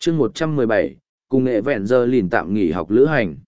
chương 117, cùng nghệ vẹn giờ lìn tạm nghỉ học lữ hành.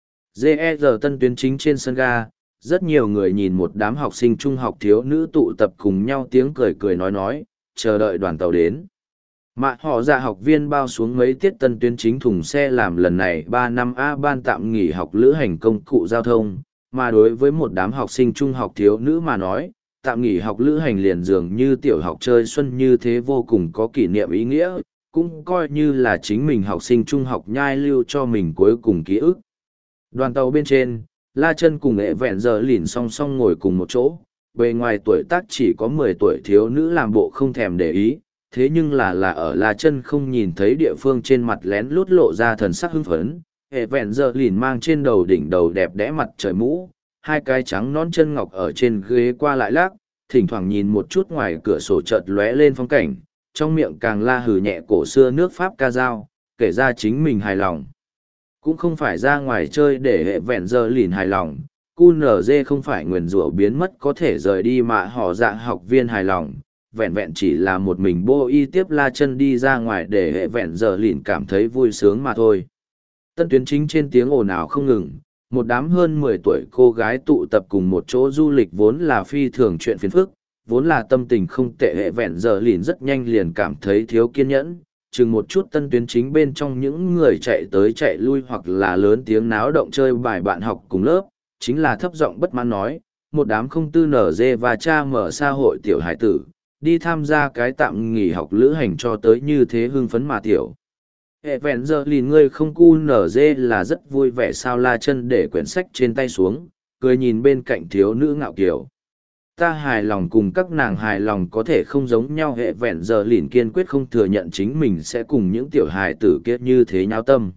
GR tân tuyến chính trên sân ga, rất nhiều người nhìn một đám học sinh trung học thiếu nữ tụ tập cùng nhau tiếng cười cười nói, chờ đợi đoàn tàu đến. Mà họ dạ học viên bao xuống mấy tiết tân tuyến chính thùng xe làm lần này 3 năm A ban tạm nghỉ học lữ hành công cụ giao thông, mà đối với một đám học sinh trung học thiếu nữ mà nói, tạm nghỉ học lữ hành liền dường như tiểu học chơi xuân như thế vô cùng có kỷ niệm ý nghĩa, cũng coi như là chính mình học sinh trung học nhai lưu cho mình cuối cùng ký ức. Đoàn tàu bên trên, La Chân cùng nghệ vẹn giờ lìn song song ngồi cùng một chỗ, bề ngoài tuổi tác chỉ có 10 tuổi thiếu nữ làm bộ không thèm để ý, thế nhưng là ở La Chân không nhìn thấy địa phương trên mặt lén lút lộ ra thần sắc hưng phấn, hệ vẹn giờ lìn mang trên đầu đỉnh đầu đẹp đẽ mặt trời mũ, hai cái trắng nón chân ngọc ở trên ghế qua lại lắc, thỉnh thoảng nhìn một chút ngoài cửa sổ chợt lóe lên phong cảnh, trong miệng càng la hừ nhẹ cổ xưa nước Pháp ca dao, kể ra chính mình hài lòng. Cũng không phải ra ngoài chơi để hệ vẹn giờ lìn hài lòng, QNZ không phải nguyền rủa biến mất có thể rời đi mà họ dạ học viên hài lòng, vẹn vẹn chỉ là một mình bô y tiếp La Chân đi ra ngoài để hệ vẹn giờ lìn cảm thấy vui sướng mà thôi. Tân tuyến chính trên tiếng ồn ào không ngừng, một đám hơn 10 tuổi cô gái tụ tập cùng một chỗ du lịch vốn là phi thường chuyện phiền phức, vốn là tâm tình không tệ hệ vẹn giờ lìn rất nhanh liền cảm thấy thiếu kiên nhẫn, chừng một chút tân tuyến chính bên trong những người chạy tới chạy lui hoặc là lớn tiếng náo động chơi bài bạn học cùng lớp, chính là thấp giọng bất mãn nói, một đám không tư nở dê và cha mở xã hội tiểu hải tử, đi tham gia cái tạm nghỉ học lữ hành cho tới như thế hưng phấn mà tiểu. Hệ vẹn giờ lìn ngươi không cu nở dê là rất vui vẻ sao La Chân để quyển sách trên tay xuống, cười nhìn bên cạnh thiếu nữ ngạo kiều. Ta hài lòng cùng các nàng hài lòng có thể không giống nhau hệ vẹn giờ lìn kiên quyết không thừa nhận chính mình sẽ cùng những tiểu hài tử kiết như thế nháo tâm.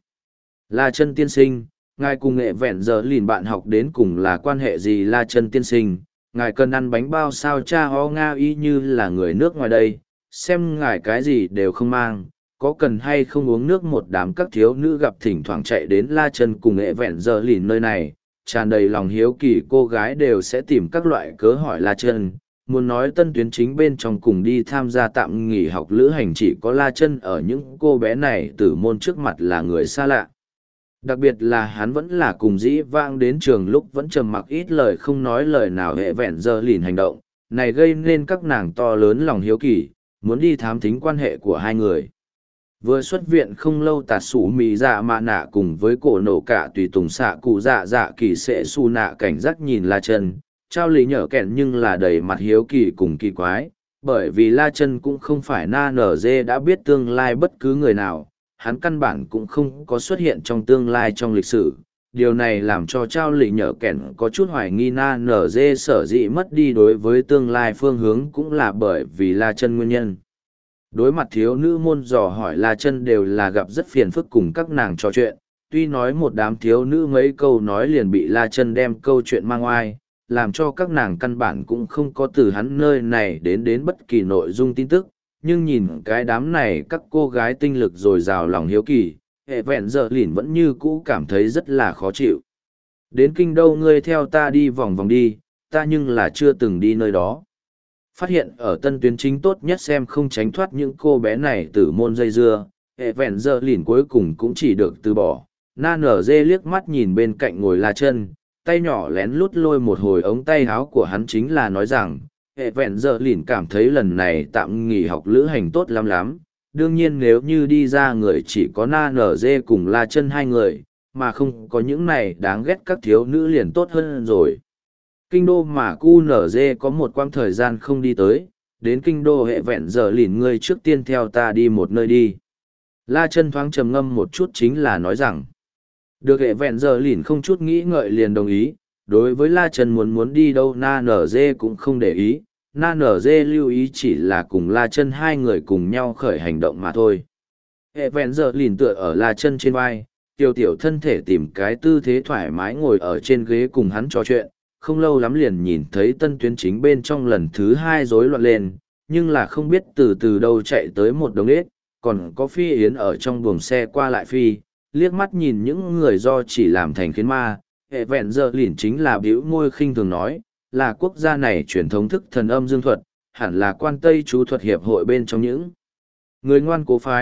La Chân tiên sinh, ngài cùng hệ vẹn giờ lìn bạn học đến cùng là quan hệ gì La Chân tiên sinh, ngài cần ăn bánh bao sao cha ho nga y như là người nước ngoài đây, xem ngài cái gì đều không mang, có cần hay không uống nước một đám các thiếu nữ gặp thỉnh thoảng chạy đến La Chân cùng hệ vẹn giờ lìn nơi này. Tràn đầy lòng hiếu kỳ cô gái đều sẽ tìm các loại cớ hỏi La Chân, muốn nói tân tuyến chính bên trong cùng đi tham gia tạm nghỉ học lữ hành chỉ có La Chân ở những cô bé này từ môn trước mặt là người xa lạ. Đặc biệt là hắn vẫn là cùng dĩ vãng đến trường lúc vẫn trầm mặc ít lời không nói lời nào hệ vẹn giờ lìn hành động, này gây nên các nàng to lớn lòng hiếu kỳ, muốn đi thám thính quan hệ của hai người. Vừa xuất viện không lâu tạt sủ mì dạ mạ nạ cùng với cổ nổ cả tùy tùng xạ cụ dạ dạ kỳ sẽ su nạ cảnh giác nhìn La Chân, trao lý nhở kẹn nhưng là đầy mặt hiếu kỳ cùng kỳ quái, bởi vì La Chân cũng không phải na nở dê đã biết tương lai bất cứ người nào, hắn căn bản cũng không có xuất hiện trong tương lai trong lịch sử. Điều này làm cho trao lý nhở kẹn có chút hoài nghi na nở dê sở dĩ mất đi đối với tương lai phương hướng cũng là bởi vì La Chân nguyên nhân. Đối mặt thiếu nữ môn dò hỏi La Chân đều là gặp rất phiền phức cùng các nàng trò chuyện, tuy nói một đám thiếu nữ mấy câu nói liền bị La Chân đem câu chuyện mang oai, làm cho các nàng căn bản cũng không có từ hắn nơi này đến bất kỳ nội dung tin tức, nhưng nhìn cái đám này các cô gái tinh lực dồi dào lòng hiếu kỳ, hệ vẹn giờ lìn vẫn như cũ cảm thấy rất là khó chịu. Đến kinh đô ngươi theo ta đi vòng vòng đi, ta nhưng là chưa từng đi nơi đó. Phát hiện ở tân tuyến chính tốt nhất xem không tránh thoát những cô bé này từ môn dây dưa, hệ vẹn giờ lìn cuối cùng cũng chỉ được từ bỏ. Na nở dê liếc mắt nhìn bên cạnh ngồi La Chân, tay nhỏ lén lút lôi một hồi ống tay áo của hắn chính là nói rằng, hệ vẹn giờ lìn cảm thấy lần này tạm nghỉ học lữ hành tốt lắm lắm. Đương nhiên nếu như đi ra người chỉ có Na nở dê cùng La Chân hai người, mà không có những này đáng ghét các thiếu nữ liền tốt hơn rồi. Kinh đô mà QNZ có một quãng thời gian không đi tới, đến kinh đô hệ vẹn giờ lìn ngươi trước tiên theo ta đi một nơi đi. La Chân thoáng trầm ngâm một chút chính là nói rằng, được hệ vẹn giờ lìn không chút nghĩ ngợi liền đồng ý, đối với La Chân muốn đi đâu Na nở dê cũng không để ý, Na nở dê lưu ý chỉ là cùng La Chân hai người cùng nhau khởi hành động mà thôi. Hệ vẹn giờ lìn tựa ở La Chân trên vai, tiểu thân thể tìm cái tư thế thoải mái ngồi ở trên ghế cùng hắn trò chuyện. Không lâu lắm liền nhìn thấy tân tuyến chính bên trong lần thứ hai rối loạn lên, nhưng là không biết từ đâu chạy tới một đống ếch, còn có phi yến ở trong buồng xe qua lại phi, liếc mắt nhìn những người do chỉ làm thành khiến ma, hệ vẹn giờ lìn chính là bĩu môi khinh thường nói, là quốc gia này truyền thống thức thần âm dương thuật, hẳn là quan Tây chú thuật hiệp hội bên trong những người ngoan cố phái,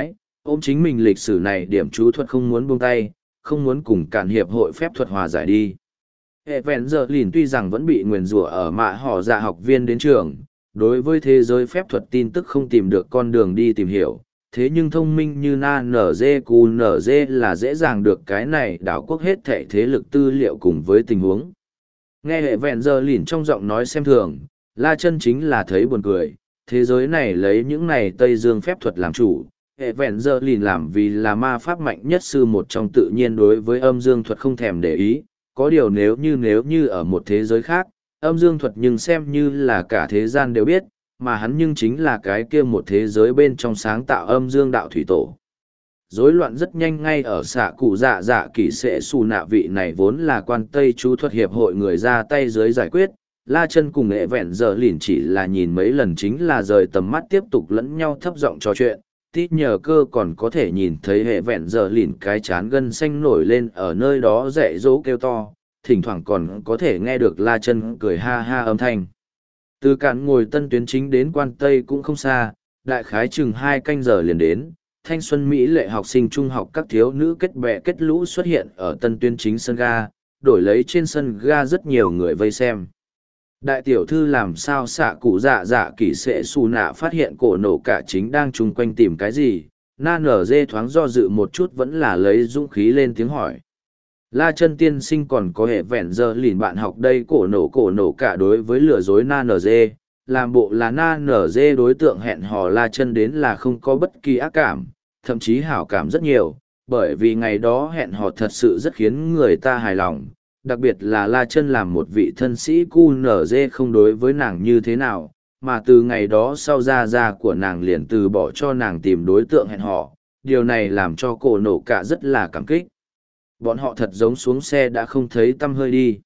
Ôm chính mình lịch sử này điểm chú thuật không muốn buông tay, không muốn cùng cản hiệp hội phép thuật hòa giải đi. Hệ vẹn giờ lìn tuy rằng vẫn bị nguyền rủa ở mạ họ dạ học viên đến trường, đối với thế giới phép thuật tin tức không tìm được con đường đi tìm hiểu, thế nhưng thông minh như na nz cu nz là dễ dàng được cái này đảo quốc hết thệ thế lực tư liệu cùng với tình huống. Nghe hệ vẹn giờ lìn trong giọng nói xem thường, La Chân chính là thấy buồn cười, thế giới này lấy những này Tây Dương phép thuật làm chủ, hệ vẹn giờ lìn làm vì là ma pháp mạnh nhất sư một trong tự nhiên đối với âm dương thuật không thèm để ý, có điều nếu như ở một thế giới khác, âm dương thuật nhưng xem như là cả thế gian đều biết, mà hắn nhưng chính là cái kia một thế giới bên trong sáng tạo âm dương đạo thủy tổ. Rối loạn rất nhanh ngay ở xạ cụ dạ dạ kỷ sệ xù nạ vị này vốn là quan Tây chú thuật hiệp hội người ra tay dưới giải quyết, La Chân cùng hệ vẹn giờ lìn chỉ là nhìn mấy lần chính là rời tầm mắt tiếp tục lẫn nhau thấp giọng trò chuyện, tít nhờ cơ còn có thể nhìn thấy hệ vẹn giờ lìn cái chán gân xanh nổi lên ở nơi đó dạy dỗ kêu to, thỉnh thoảng còn có thể nghe được La Chân cười ha ha âm thanh. Từ cản ngồi tân tuyến chính đến quan Tây cũng không xa, đại khái chừng 2 canh giờ liền đến, thanh xuân Mỹ lệ học sinh trung học các thiếu nữ kết bè kết lũ xuất hiện ở tân tuyến chính sân ga, đổi lấy trên sân ga rất nhiều người vây xem. Đại tiểu thư làm sao xạ cụ dạ dạ kỷ sệ xù nạ phát hiện cổ nổ cả chính đang chung quanh tìm cái gì, na nở dê thoáng do dự một chút vẫn là lấy dũng khí lên tiếng hỏi. La Chân tiên sinh còn có hệ vẹn giờ lìn bạn học đây cổ nổ cả đối với lừa dối na nở dê, làm bộ là na nở dê đối tượng hẹn hò La Chân đến là không có bất kỳ ác cảm, thậm chí hảo cảm rất nhiều, bởi vì ngày đó hẹn hò thật sự rất khiến người ta hài lòng, đặc biệt là La Chân làm một vị thân sĩ cu nở dê không đối với nàng như thế nào, mà từ ngày đó sau ra của nàng liền từ bỏ cho nàng tìm đối tượng hẹn hò, điều này làm cho cổ nổ cả rất là cảm kích. Bọn họ thật giống xuống xe đã không thấy tăm hơi đi.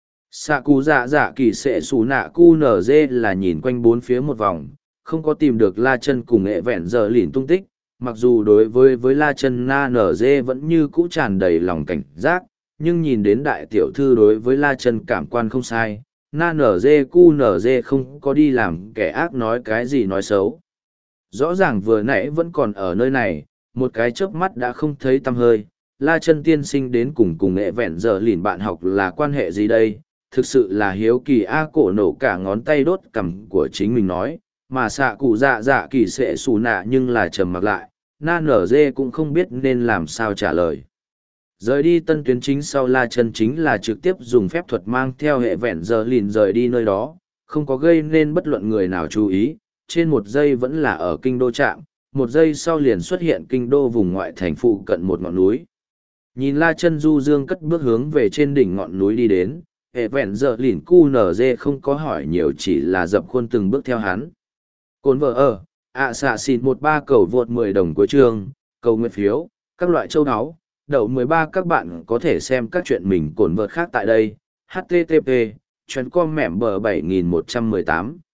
Xạ cụ dạ dạ kỳ sệ xù nạ cu nở dê là nhìn quanh bốn phía một vòng, không có tìm được La Chân cùng hệ vẹn giờ lìn tung tích, mặc dù đối với La Chân na nở dê vẫn như cũ tràn đầy lòng cảnh giác, nhưng nhìn đến đại tiểu thư đối với La Chân cảm quan không sai, na nở dê cu nở dê không có đi làm kẻ ác nói cái gì nói xấu. Rõ ràng vừa nãy vẫn còn ở nơi này, một cái chớp mắt đã không thấy tăm hơi. La Chân tiên sinh đến cùng hệ vẹn giờ lìn bạn học là quan hệ gì đây, thực sự là hiếu kỳ a cổ nổ cả ngón tay đốt cằm của chính mình nói, mà xạ cụ dạ dạ kỳ sệ xù nạ nhưng là trầm mặc lại, na nở dê cũng không biết nên làm sao trả lời. Rời đi tân tuyến chính sau La Chân chính là trực tiếp dùng phép thuật mang theo hệ vẹn giờ lìn rời đi nơi đó, không có gây nên bất luận người nào chú ý, trên một giây vẫn là ở kinh đô trạm, một giây sau liền xuất hiện kinh đô vùng ngoại thành phụ cận một ngọn núi. Nhìn La Chân du dương cất bước hướng về trên đỉnh ngọn núi đi đến, hệ vẹn giờ lìn cu nở dê không có hỏi nhiều chỉ là dập khuôn từng bước theo hắn. Cồn vợ ở, xạ xịt 13 cầu vượt 10 đồng cuối chương, cầu nguyện phiếu, các loại châu áo, đậu 13 các bạn có thể xem các chuyện mình cồn vợt khác tại đây, http, chuyến com mẻm bờ 7118.